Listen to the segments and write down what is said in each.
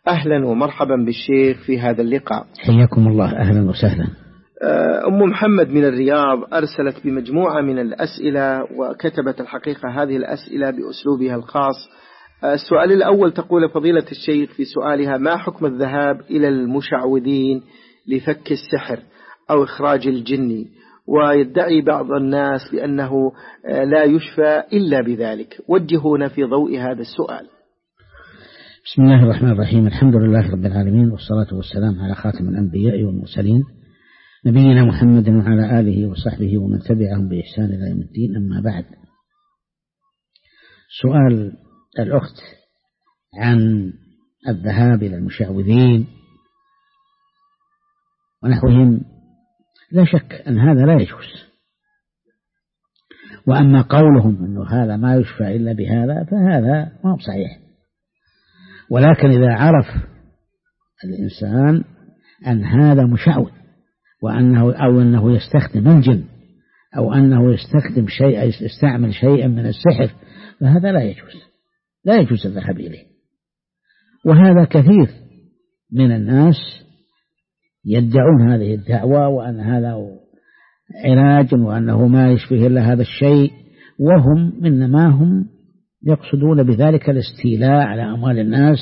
أهلا ومرحبا بالشيخ في هذا اللقاء. حياكم الله، أهلا وسهلا. أم محمد من الرياض أرسلت بمجموعة من الأسئلة، وكتبت الحقيقة هذه الأسئلة بأسلوبها الخاص. السؤال الأول تقول: فضيلة الشيخ، في سؤالها: ما حكم الذهاب إلى المشعوذين لفك السحر أو إخراج الجن؟ ويدعي بعض الناس بأنه لا يشفى إلا بذلك. وجهونا في ضوء هذا السؤال. بسم الله الرحمن الرحيم، الحمد لله رب العالمين، والصلاة والسلام على خاتم الأنبياء والمرسلين نبينا محمد وعلى آله وصحبه ومن تبعهم بإحسان إلى يوم الدين. أما بعد، سؤال الأخت عن الذهاب إلى المشعوذين ونحوهم، لا شك أن هذا لا يجوز. وأما قولهم أنه هذا ما يشفى إلا بهذا فهذا ما هو صحيح. ولكن إذا عرف الإنسان أن هذا مشعوذ أنه يستخدم الجن أو أنه يستعمل شيئا من السحر، فهذا لا يجوز الذهاب إليه. وهذا كثير من الناس يدعون هذه الدعوة، وأن هذا علاج وأنه ما يشفيه إلا هذا الشيء، وهم إنما هم يقصدون بذلك الاستيلاء على أموال الناس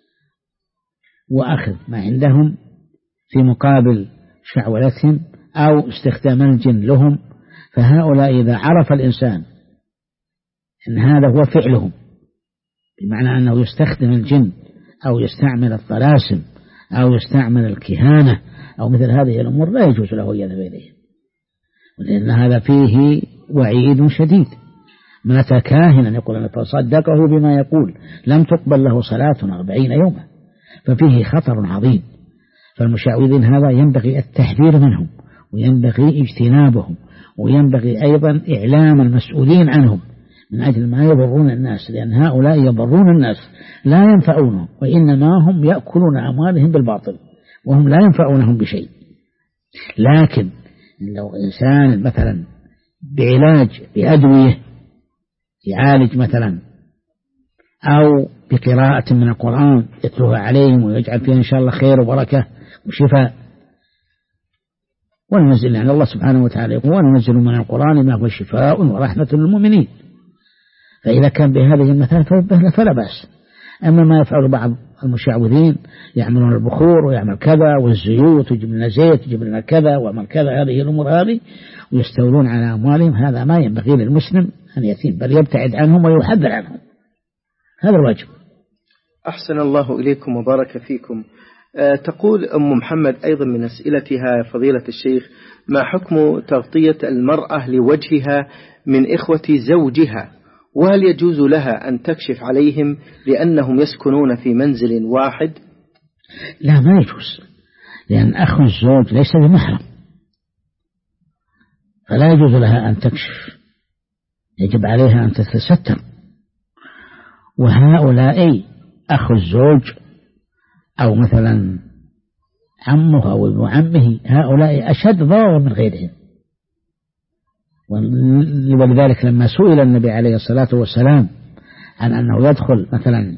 وأخذ ما عندهم في مقابل شعوذتهم أو استخدام الجن لهم. فهؤلاء إذا عرف الإنسان أن هذا هو فعلهم، بمعنى أنه يستخدم الجن أو يستعمل الطلاسم أو يستعمل الكهانة أو مثل هذه الأمور، لا يجوز له يذهب إليه، لأن هذا فيه وعيد شديد. من أتى كاهنا يقول أن فصدقه بما يقول لم تقبل له صلاة 40 يوما، ففيه خطر عظيم. فالمشعوذين هذا ينبغي التحذير منهم، وينبغي اجتنابهم، وينبغي أيضا إعلام المسؤولين عنهم من أجل ما يضرون الناس، لأن هؤلاء يضرون الناس لا ينفعونهم، وإنما هم يأكلون أموالهم بالباطل وهم لا ينفعونهم بشيء. لكن لو إنسان مثلا بعلاج بأدوية يعالج مثلا، أو بقراءة من القرآن يتلوها عليهم ويجعل فيها إن شاء الله خير وبركة وشفاء، وننزل يعني الله سبحانه وتعالى يقول: وننزل من القرآن ما هو شفاء ورحمة للمؤمنين. فإذا كان بهذه المثال فلا بأس. أما ما يفعل بعض المشعوذين، يعملون البخور ويعمل كذا والزيوت ويجيب لنا زيت ويجيب لنا كذا ويعمل كذا، هذه الأمور هذه، ويستولون على أموالهم، هذا ما ينبغي للمسلم أن يتيم، بل يبتعد عنهم ويحذر عنهم، هذا الواجب. أحسن الله إليكم وبارك فيكم. تقول أم محمد أيضا من أسئلتها: فضيلة الشيخ، ما حكم تغطية المرأة لوجهها من إخوة زوجها؟ وهل يجوز لها أن تكشف عليهم لأنهم يسكنون في منزل واحد؟ لا، ما يجوز، لأن أخو الزوج ليس بمحرم، فلا يجوز لها أن تكشف، يجب عليها أن تتستر. وهؤلاء أخو الزوج أو مثلا عمه أو ابن عمه، هؤلاء أشد ضررا من غيرهم. ولذلك لما سئل النبي عليه الصلاة والسلام عن أنه يدخل مثلا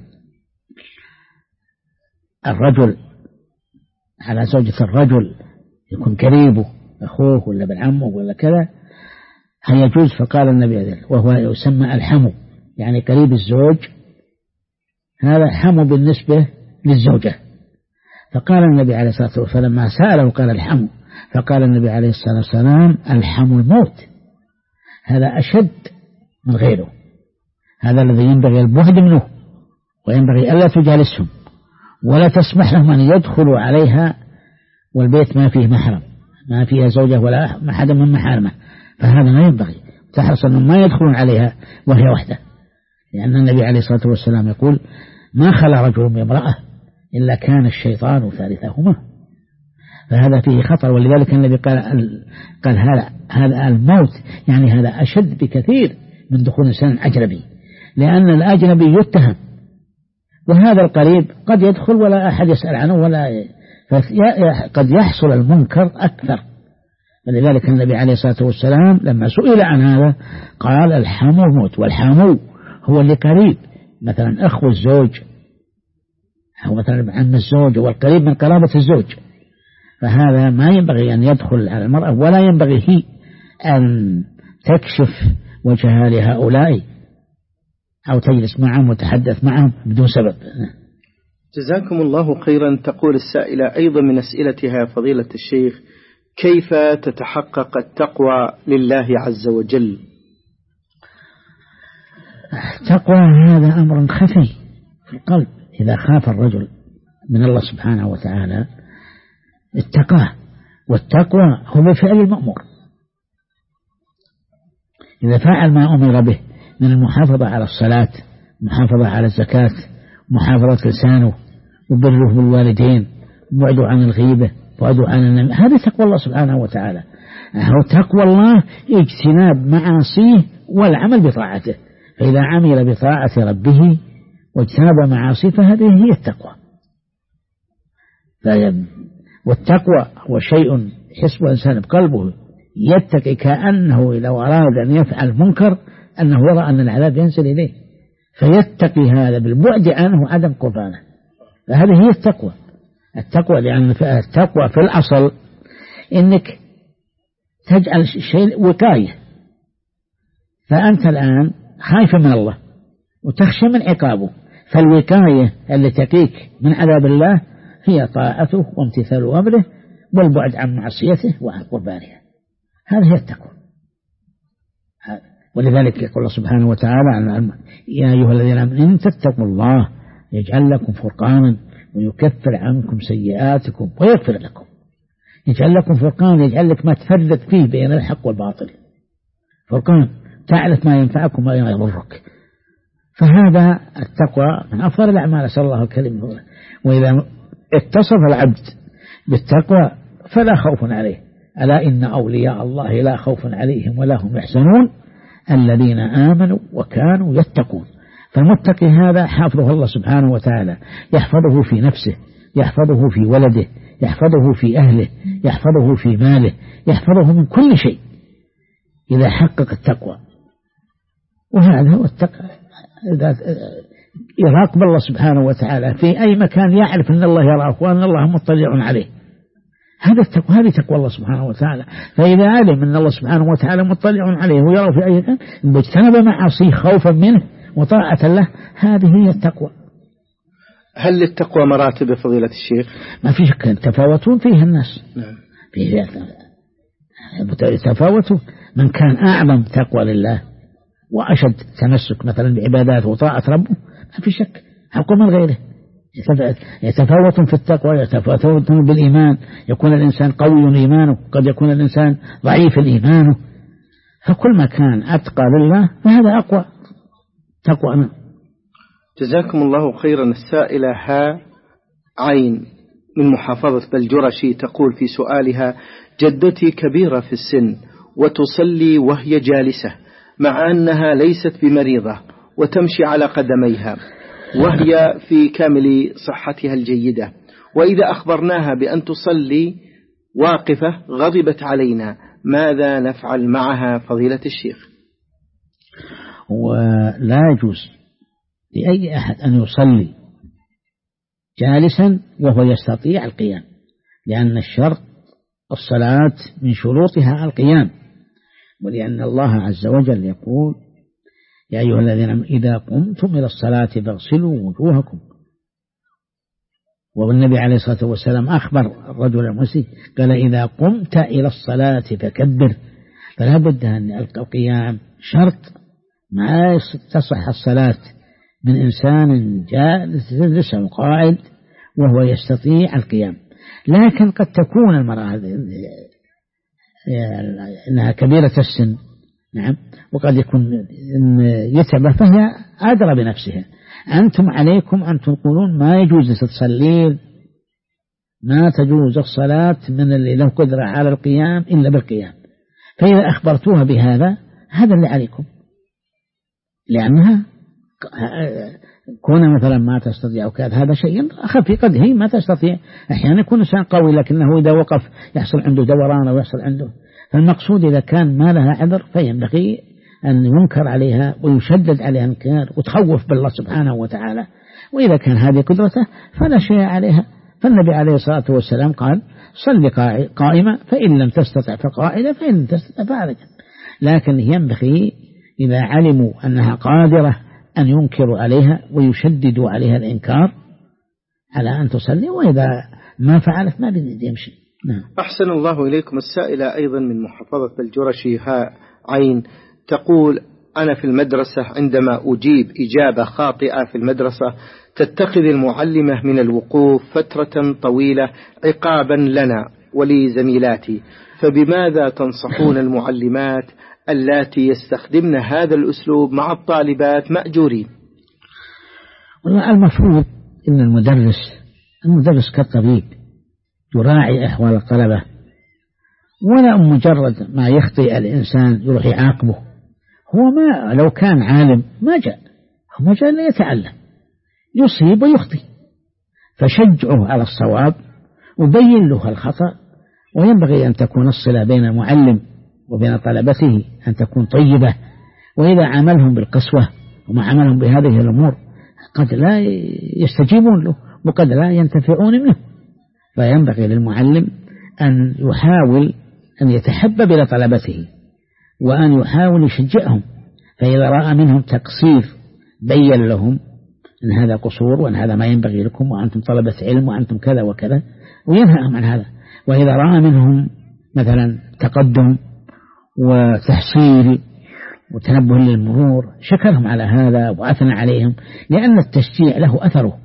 الرجل على زوجة الرجل، يكون قريبه أخوه ولا ابن عمه ولا كذا، هل يجوز؟ فقال النبي ذلك، وهو يسمى الحمو، يعني قريب الزوج، هذا حمو بالنسبة للزوجة. فقال النبي عليه الصلاة والسلام لما سأله قال الحمو، فقال النبي عليه الصلاة والسلام: الحمو الموت، هذا أشد من غيره، هذا الذي ينبغي البعد منه، وينبغي ألا تجالسهم ولا تسمح لهم أن يدخلوا عليها، والبيت ما فيه محرم، ما فيها زوجة ولا أحد من محارمه، فهذا ما ينبغي. تحرص أنهم ما يدخلون عليها وهي وحده، لأن النبي عليه الصلاة والسلام يقول: ما خلا رجل بامرأة إلا كان الشيطان ثالثهما. فهذا فيه خطر. ولذلك النبي قال هذا الموت، يعني هذا أشد بكثير من دخول إنسان أجنبي، لأن الأجنبي يتهم، وهذا القريب قد يدخل ولا أحد يسأل عنه، ولا قد يحصل المنكر أكثر. فلذلك النبي عليه الصلاة والسلام لما سئل عن هذا قال: الحمو الموت. والحمو هو اللي قريب، مثلا أخو الزوج أو مثلا عم الزوج والقريب من قرابة الزوج، فهذا ما ينبغي أن يدخل على المرأة، ولا ينبغي هي أن تكشف وجهها لهؤلاء أو تجلس معهم وتحدث معهم بدون سبب. جزاكم الله خيرا. تقول السائلة أيضا من أسئلتها فضيلة الشيخ: كيف تتحقق التقوى لله عز وجل؟ التقوى هذا أمر خفي في القلب، إذا خاف الرجل من الله سبحانه وتعالى اتقاه، والتقوى هو بفعل المأمور. إذا فعل ما أمر به من المحافظة على الصلاة، محافظة على الزكاة، محافظة لسانه، وبره بالوالدين، وبعده عن الغيبة، وبعده عن النميمة، هذا تقوى الله سبحانه وتعالى. هو تقوى الله اجتناب معاصيه والعمل بطاعته، فإذا عمل بطاعة ربه واجتنب معاصيه فهذه هي التقوى. والتقوى هو شيء يحس الإنسان بقلبه يتقي، كأنه لو أراد أن يفعل منكر أنه يرى أن العذاب ينزل إليه، فيتقي هذا بالبعد عنه عدم قربانه، فهذه هي التقوى. التقوى لأن التقوى في الأصل إنك تجعل الشيء وقاية، فأنت الآن خايف من الله وتخشى من عقابه، فالوقاية اللي تقيك من عذاب الله هي طاعته وامتثال أمره والبعد عن معصيته وقربانها، هذه هي التقوى. ولذلك يقول الله سبحانه وتعالى: يا أيها الذين آمنوا إن تتقوا الله يجعل لكم فرقانا ويكفر عنكم سيئاتكم ويغفر لكم. يجعل لكم فرقان، يجعل لك ما تفرق فيه بين الحق والباطل، فرقان تعرف ما ينفعك وما يضرك، فهذا التقوى من أفضل الأعمال، أسأل الله الكريم. وإذا اتصف العبد بالتقوى فلا خوف عليه، ألا إن أولياء الله لا خوف عليهم ولا هم يحزنون الذين آمنوا وكانوا يتقون. فالمتقي هذا حافظه الله سبحانه وتعالى، يحفظه في نفسه، يحفظه في ولده، يحفظه في أهله، يحفظه في ماله، يحفظه من كل شيء إذا حقق التقوى. وهذا هو التقوى، إذا يراقب الله سبحانه وتعالى في أي مكان، يعرف أن الله يراه وأن الله مطلع عليه، هذا التقوى، هذه تقوى الله سبحانه وتعالى. فإذا علم أن الله سبحانه وتعالى مطلع عليه ويرى في أي مكان، واجتنب معاصيه خوفا منه وطاعة له، هذه هي التقوى. هل للتقوى مراتب فضيلة الشيخ؟ ما في شك يتفاوتون فيها الناس، نعم. فيه يتفاوتوا، من كان أعظم تقوى لله وأشد تمسك مثلا بعبادات وطاعة ربه ما في شك أقوى من غيره. يتفاوتون في التقوى، يتفاوتون بالإيمان، يكون الإنسان قوي إيمانه، قد يكون الإنسان ضعيف إيمانه، فكل ما كان أتقى لله فهذا أقوى تقوى. جزاكم الله خيرا. السائلة ها عين من محافظة بلجرشي تقول في سؤالها: جدتي كبيرة في السن وتصلي وهي جالسة، مع أنها ليست بمريضة وتمشي على قدميها وهي في كامل صحتها الجيدة، وإذا أخبرناها بأن تصلي واقفة غضبت علينا، ماذا نفعل معها فضيلة الشيخ؟ ولا يجوز لأي أحد أن يصلي جالسا وهو يستطيع القيام، لأن الشرط الصلاة من شروطها القيام، ولأن الله عز وجل يقول: يا أيها الذين آمنوا إذا قمتم إلى الصلاة فاغسلوا وجوهكم. والنبي عليه الصلاة والسلام أخبر الرجل المسيء قال: إذا قمت إلى الصلاة فكبر. فلا بد أن القيام شرط، ما تصح الصلاة من إنسان جالس أو قاعد وهو يستطيع القيام. لكن قد تكون المرأة إنها كبيرة السن، نعم، وقد يكون يتعب فهي أدرى بنفسها. أنتم عليكم أن تقولون ما يجوز تصلين، ما تجوز الصلاة من اللي له قدرة على القيام إلا بالقيام، فإذا أخبرتوها بهذا هذا اللي عليكم، لأنها كون مثلا ما تستطيع وكذا هذا شيء أخفي، قد هي ما تستطيع، أحيانا يكون إنسان قوي لكنه إذا وقف يحصل عنده دوران أو يحصل عنده، فالمقصود إذا كان ما لها عذر فينبغي أن ينكر عليها ويشدد عليها الإنكار وتخوف بالله سبحانه وتعالى، وإذا كان هذه قدرته فلا شيء عليها. فالنبي عليه الصلاة والسلام قال صل قائمة فإن لم تستطع فقائدة فإن لم تستطع فعلك. لكن ينبغي إذا علموا أنها قادرة أن ينكروا عليها ويشددوا عليها الإنكار على أن تصلي، وإذا ما فعلت ما بدي يمشي. نعم. أحسن الله إليكم. السائلة أيضا من محافظة الجرشي هاء عين تقول أنا في المدرسة عندما أجيب إجابة خاطئة في المدرسة تتخذ المعلمة من الوقوف فترة طويلة عقابا لنا ولزميلاتي، فبماذا تنصحون المعلمات اللاتي يستخدمن هذا الأسلوب مع الطالبات مأجورين؟ والله المفروض أن المدرس كالطبيب يراعي أحوال الطلبة، ولا مجرد ما يخطئ الإنسان يروح يعاقبه. هو ما لو كان عالم ما جاء، هو ما جاء ليتعلم، يصيب ويخطئ، فشجعه على الصواب وبين له الخطأ. وينبغي أن تكون الصلة بين المعلم وبين طلبته أن تكون طيبة، وإذا عاملهم بالقسوة وما عاملهم بهذه الأمور قد لا يستجيبون له وقد لا ينتفعون منه. فينبغي للمعلم أن يحاول أن يتحبب إلى طلبته وأن يحاول يشجعهم، فإذا رأى منهم تقصير بين لهم أن هذا قصور وأن هذا ما ينبغي لكم وأنتم طلبة علم وأنتم كذا وكذا، وينهاهم عن هذا. وإذا رأى منهم مثلا تقدم وتحصيل وتنبه للمرور شكرهم على هذا وأثنى عليهم، لأن التشجيع له أثره.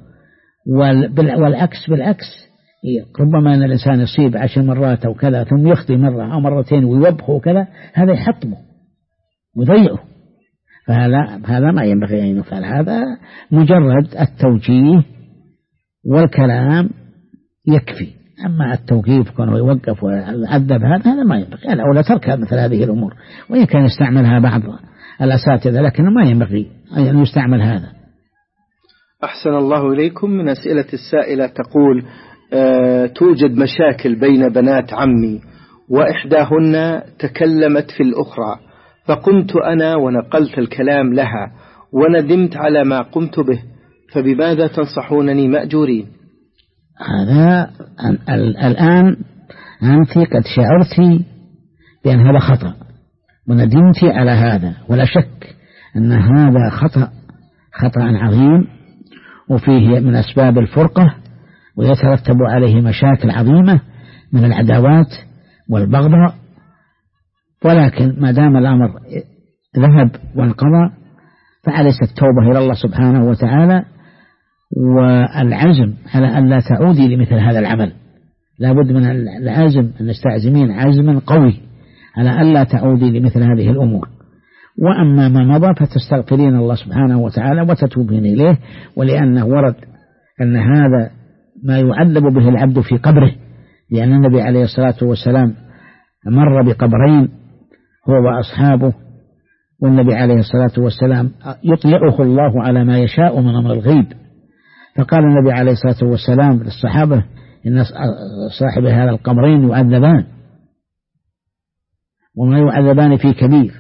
بالعكس ربما أن الإنسان يصيب 10 مرات أو كذا ثم يخطئ مرة أو مرتين ويوبخه وكذا، هذا يحطمه ويضيعه، فهذا ما ينبغي أن يفعل. هذا مجرد التوجيه والكلام يكفي، أما التوقيف كونه يوقف ويعذب هذا ما ينبغي. الأولى ترك مثل هذه الأمور، وإن كان يستعملها بعض الأساتذة لكن ما ينبغي أن يستعمل هذا. أحسن الله إليكم. من أسئلة السائلة تقول توجد مشاكل بين بنات عمي وإحداهن تكلمت في الأخرى، فقمت أنا ونقلت الكلام لها وندمت على ما قمت به، فبماذا تنصحونني مأجورين؟ هذا الآن أنت قد شعرت بأن هذا خطأ وندمت على هذا، ولا شك أن هذا خطأ عظيم وفيه من أسباب الفرقة ويترتب عليه مشاكل عظيمة من العداوات والبغضاء. ولكن ما دام الأمر ذهب وانقضى فعليك التوبة إلى الله سبحانه وتعالى والعزم على أن لا تعودي لمثل هذا العمل. لا بد من العزم أن نستعزمين عزما قوي على أن لا تعودي لمثل هذه الأمور. وأما ما مضى فتستغفرين الله سبحانه وتعالى وتتوبين إليه، ولأنه ورد أن هذا ما يعذب به العبد في قبره، لأن النبي عليه الصلاة والسلام مر بقبرين هو وأصحابه، والنبي عليه الصلاة والسلام يطلعه الله على ما يشاء من أمر الغيب، فقال النبي عليه الصلاة والسلام للصحابة إن صاحب هذا القبرين يعذبان وما يعذبان في كبير،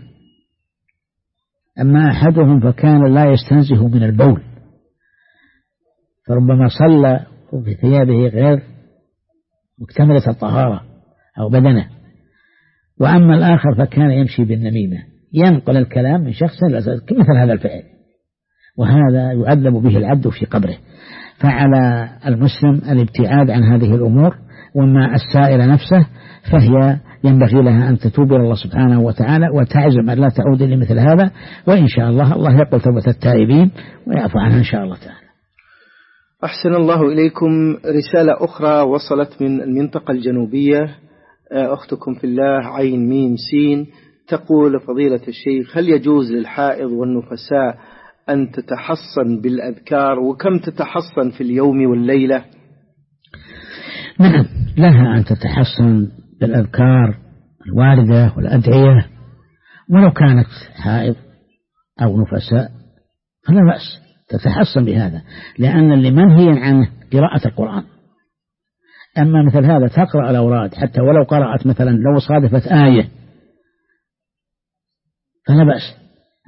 أما أحدهم فكان لا يستنزه من البول فربما صلى في ثيابه غير مكتملة الطهارة أو بدنه، وأما الآخر فكان يمشي بالنميمة ينقل الكلام من شخص مثل هذا الفعل، وهذا يعذب به العبد في قبره. فعلى المسلم الابتعاد عن هذه الأمور. وما السائلة نفسه فهي ينبغي لها أن تتوب إلى الله سبحانه وتعالى وتعزم أن لا تعود لمثل هذا، وإن شاء الله يقبل توبة التائبين ويعفو عنها إن شاء الله تعالى. أحسن الله إليكم. رسالة أخرى وصلت من المنطقة الجنوبية، أختكم في الله عين ميم سين تقول فضيلة الشيخ هل يجوز للحائض والنفساء أن تتحصن بالأذكار، وكم تتحصن في اليوم والليلة؟ نعم، لها أن تتحصن بالأذكار الواردة والأدعية ولو كانت حائض أو نفساء فلا بأس تتحصن بهذا، لأن اللي منهي عنه قراءة القرآن. أما مثل هذا تقرأ الأوراد حتى ولو قرأت مثلا لو صادفت آية فلا بأس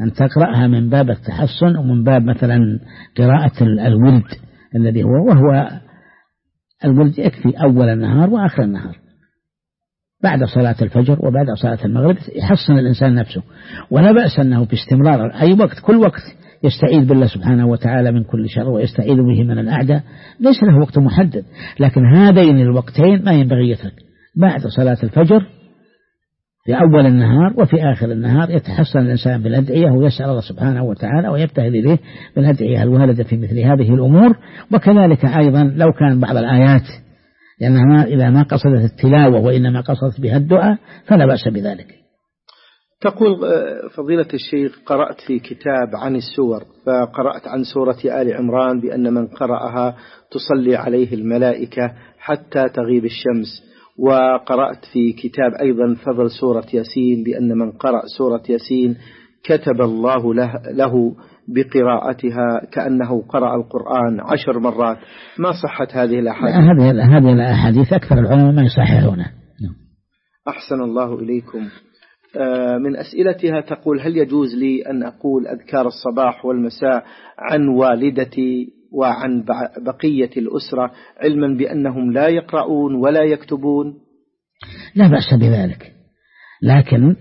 أن تقرأها من باب التحصن ومن باب مثلا قراءة الورد الذي وهو الورد يكفي أول النهار وآخر النهار بعد صلاة الفجر وبعد صلاة المغرب يحصن الإنسان نفسه. ولا بأس أنه باستمرار أي وقت كل وقت يستعيذ بالله سبحانه وتعالى من كل شر ويستعيذ به من الأعداء، ليس له وقت محدد، لكن هذين الوقتين ما ينبغي يترك، بعد صلاة الفجر في أول النهار وفي آخر النهار يتحصن الإنسان بالأدعية ويسأل الله سبحانه وتعالى ويبتهل إليه بالأدعية الواردة في مثل هذه الأمور. وكذلك أيضا لو كان بعض الآيات لأنها إذا ما قصدت التلاوة وإنما قصدت بها الدعاء فلا بأس بذلك. تقول فضيلة الشيخ قرأت في كتاب عن السور، فقرأت عن سورة آل عمران بأن من قرأها تصلي عليه الملائكة حتى تغيب الشمس، وقرأت في كتاب أيضا فضل سورة ياسين بأن من قرأ سورة ياسين كتب الله له بقراءتها كأنه قرأ القرآن 10 مرات. ما صحة هذه الأحاديث؟ هذه الأحاديث أكثر العلماء ما يصححونها. أحسن الله إليكم. من أسئلتها تقول هل يجوز لي أن أقول أذكار الصباح والمساء عن والدتي وعن بقية الأسرة علما بأنهم لا يقرؤون ولا يكتبون؟ لا بأس بذلك، لكن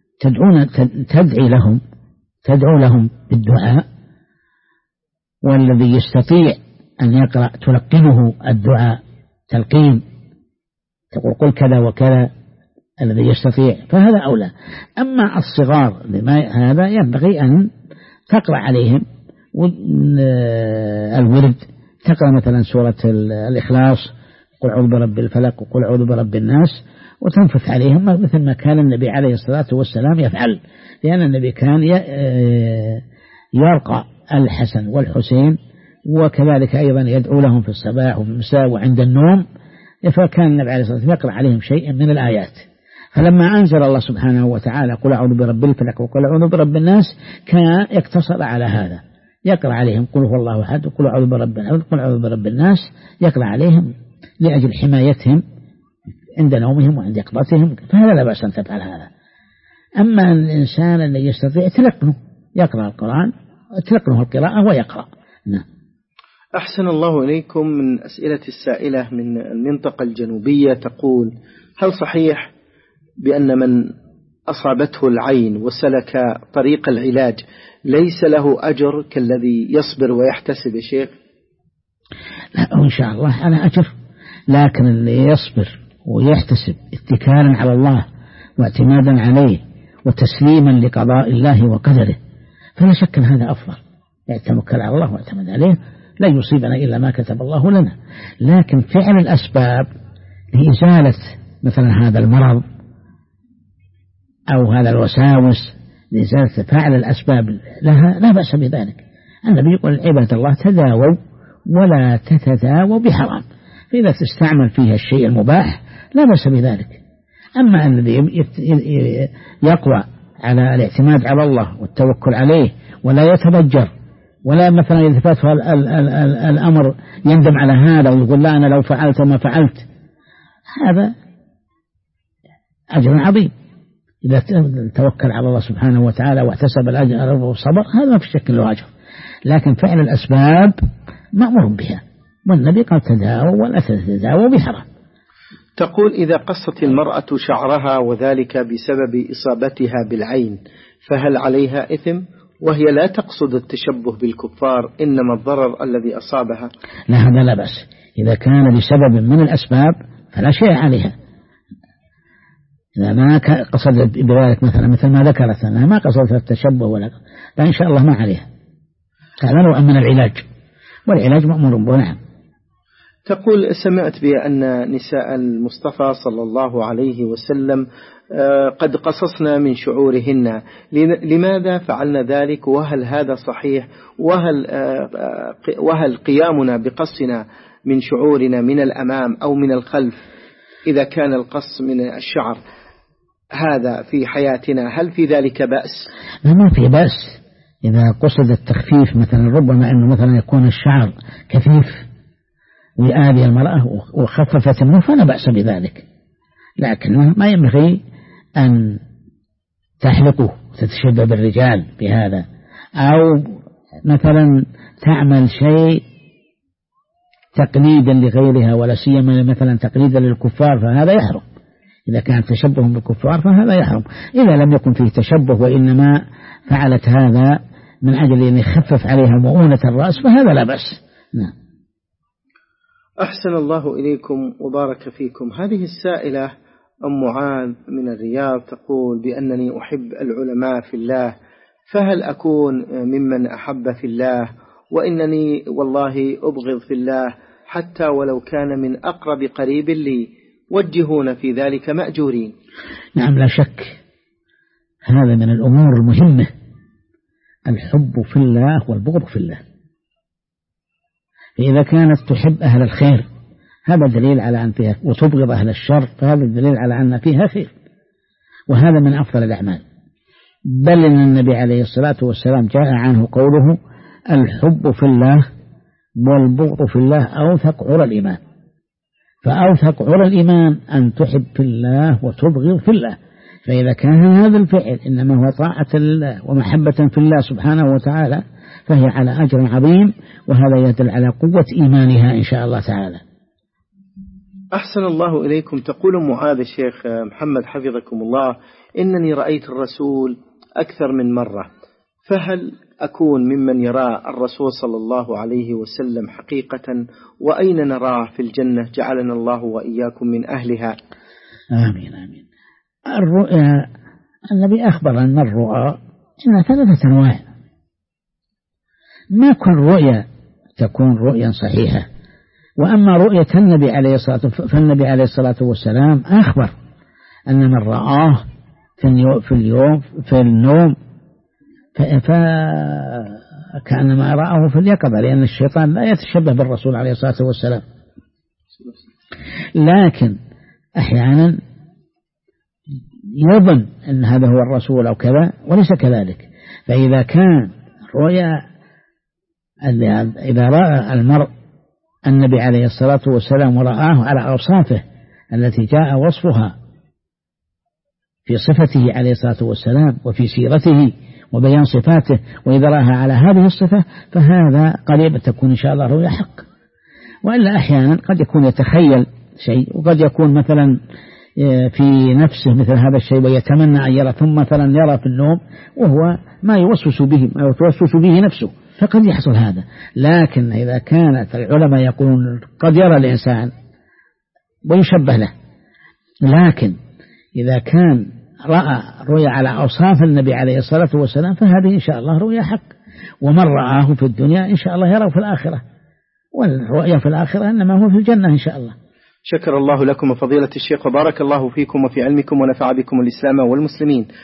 تدعو لهم بالدعاء، والذي يستطيع أن يقرأ تلقنه الدعاء تلقين، تقول قل كذا وكذا الذي يستطيع فهذا أولى. أما الصغار هذا ينبغي أن تقرأ عليهم الورد، تقرأ مثلا سورة الإخلاص قل أعوذ برب الفلق وقل أعوذ برب الناس وتنفث عليهم مثل ما كان النبي عليه الصلاة والسلام يفعل، لأن النبي كان يرقى الحسن والحسين وكذلك أيضا يدعو لهم في الصباح وفي المساء وعند النوم، فكان النبي عليه الصلاة والسلام يقرأ عليهم شيئا من الآيات. فلما أنزل الله سبحانه وتعالى قل أعوذ برب الفلق وقل أعوذ برب الناس كان يقتصر على هذا، يقرأ عليهم قل هو الله أحد وقل أعوذ برب الفلق وقل أعوذ برب الناس، يقرأ عليهم لأجل حمايتهم عند نومهم وعند يقظتهم، فهذا لا بأس أن تفعل هذا. أما الإنسان الذي يستطيع تلقنه يقرأ القرآن تلقنه القراءة ويقرأ. نعم. أحسن الله إليكم. من أسئلة السائلة من المنطقة الجنوبية تقول هل صحيح بأن من أصابته العين وسلك طريق العلاج ليس له أجر كالذي يصبر ويحتسب يا شيخ؟ لا إن شاء الله على أجر، لكن اللي يصبر ويحتسب اتكالا على الله واعتمادا عليه وتسليما لقضاء الله وقدره فلا شك أن هذا أفضل. يتوكل على الله واعتمد عليه لا يصيبنا إلا ما كتب الله لنا، لكن فعل الأسباب لإزالة مثلا هذا المرض أو هذا الوساوس لإزالة فعل الأسباب لها لا بأس بذلك. النبي يقول عباد الله تداووا ولا تتداووا بحرام، فإذا تستعمل فيها الشيء المباح لا بأس بذلك. أما الذي يقوى على الاعتماد على الله والتوكل عليه ولا يتبجر ولا مثلا إذا فاته الأمر يندم على هذا ويقول لا أنا لو فعلت ما فعلت، هذا أجر عظيم. إذا توكل على الله سبحانه وتعالى واحتسب الأجر والصبر هذا ما في شك له أجر، لكن فعل الأسباب مأمور بها، والنبي قال تداووا ولا تتداووا بحرام. تقول إذا قصت المرأة شعرها وذلك بسبب إصابتها بالعين فهل عليها إثم وهي لا تقصد التشبه بالكفار إنما الضرر الذي أصابها؟ لا هذا لا بأس، إذا كان لسبب من الأسباب فلا شيء عليها. إذا ما قصدت بذلك مثل ما ذكرت أنها ما قصدت التشبه ولا فإن شاء الله ما عليها، هذا نوع من العلاج والعلاج مأمور به. نعم. تقول سمعت بأن نساء المصطفى صلى الله عليه وسلم قد قصصنا من شعورهن، لماذا فعلنا ذلك وهل هذا صحيح وهل قيامنا بقصنا من شعورنا من الأمام أو من الخلف إذا كان القص من الشعر هذا في حياتنا هل في ذلك بأس؟ ما في بأس إذا قصد التخفيف مثلا، ربما أنه مثلا يكون الشعر كثيف ويآذي المرأة وخففت منه فلا بأس بذلك، لكن ما ينبغي أن تحلقه تتشبه بالرجال بهذا، أو مثلا تعمل شيء تقليدا لغيرها ولا سيما مثلا تقليدا للكفار، فهذا يحرم. إذا كان تشبه بالكفار فهذا يحرم. إذا لم يكن فيه تشبه وإنما فعلت هذا من أجل أن يخفف عليها مؤونة الرأس فهذا لا بأس. نعم. أحسن الله إليكم وبارك فيكم. هذه السائلة أم معاذ من الرياض تقول بأنني أحب العلماء في الله، فهل أكون ممن أحب في الله وإنني والله أبغض في الله حتى ولو كان من أقرب قريب لي، وجهون في ذلك مأجورين؟ نعم لا شك، هذا من الأمور المهمة، الحب في الله والبغض في الله. فإذا كانت تحب أهل الخير هذا دليل على أن فيها، وتبغض أهل الشر فهذا دليل على أن فيها خير، وهذا من أفضل الأعمال. بل إن النبي عليه الصلاة والسلام جاء عنه قوله الحب في الله والبغض في الله أوثق عرى الإيمان. فأوثق عرى الإيمان أن تحب في الله وتبغض في الله. فإذا كان هذا الفعل إنما هو طاعة لله ومحبة في الله سبحانه وتعالى فهي على أجر عظيم، وهذا يدل على قوة إيمانها إن شاء الله تعالى. أحسن الله إليكم. تقول معاذ الشيخ محمد حفظكم الله إنني رأيت الرسول أكثر من مرة، فهل أكون ممن يرى الرسول صلى الله عليه وسلم حقيقة؟ وأين نراه في الجنة؟ جعلنا الله وإياكم من أهلها. آمين آمين. الرؤيا النبي أخبر أن الرؤى إنها 3 أنواع، ما كل رؤيا تكون رؤيا صحيحة. وأما رؤية النبي عليه الصلاة والسلام أخبر أن من رآه في النوم فكأنما رآه في اليقظة، لأن الشيطان لا يتشبه بالرسول عليه الصلاة والسلام. لكن أحيانا يظن أن هذا هو الرسول أو كذا وليس كذلك. فإذا كان رؤيا إذا رأى المرء النبي عليه الصلاة والسلام ورآه على أوصافه التي جاء وصفها في صفته عليه الصلاة والسلام وفي سيرته وبيان صفاته، وإذا رأها على هذه الصفة فهذا قريب تكون إن شاء الله رؤيا حق. وإلا أحيانا قد يكون يتخيل شيء، وقد يكون مثلا في نفسه مثل هذا الشيء ويتمنى أن يرى، ثم مثلا يرى في النوم وهو ما يوسوس به نفسه، فقد يحصل هذا. لكن إذا كانت العلماء يقولون قد يرى الإنسان ويشبه له، لكن إذا كان رأى رؤيا على أوصاف النبي عليه الصلاة والسلام فهذه إن شاء الله رؤيا حق. ومن رآه في الدنيا إن شاء الله يرى في الآخرة، والرؤيا في الآخرة إنما هو في الجنة إن شاء الله. شكر الله لكم فضيلة الشيخ وبارك الله فيكم وفي علمكم ونفع بكم الإسلام والمسلمين.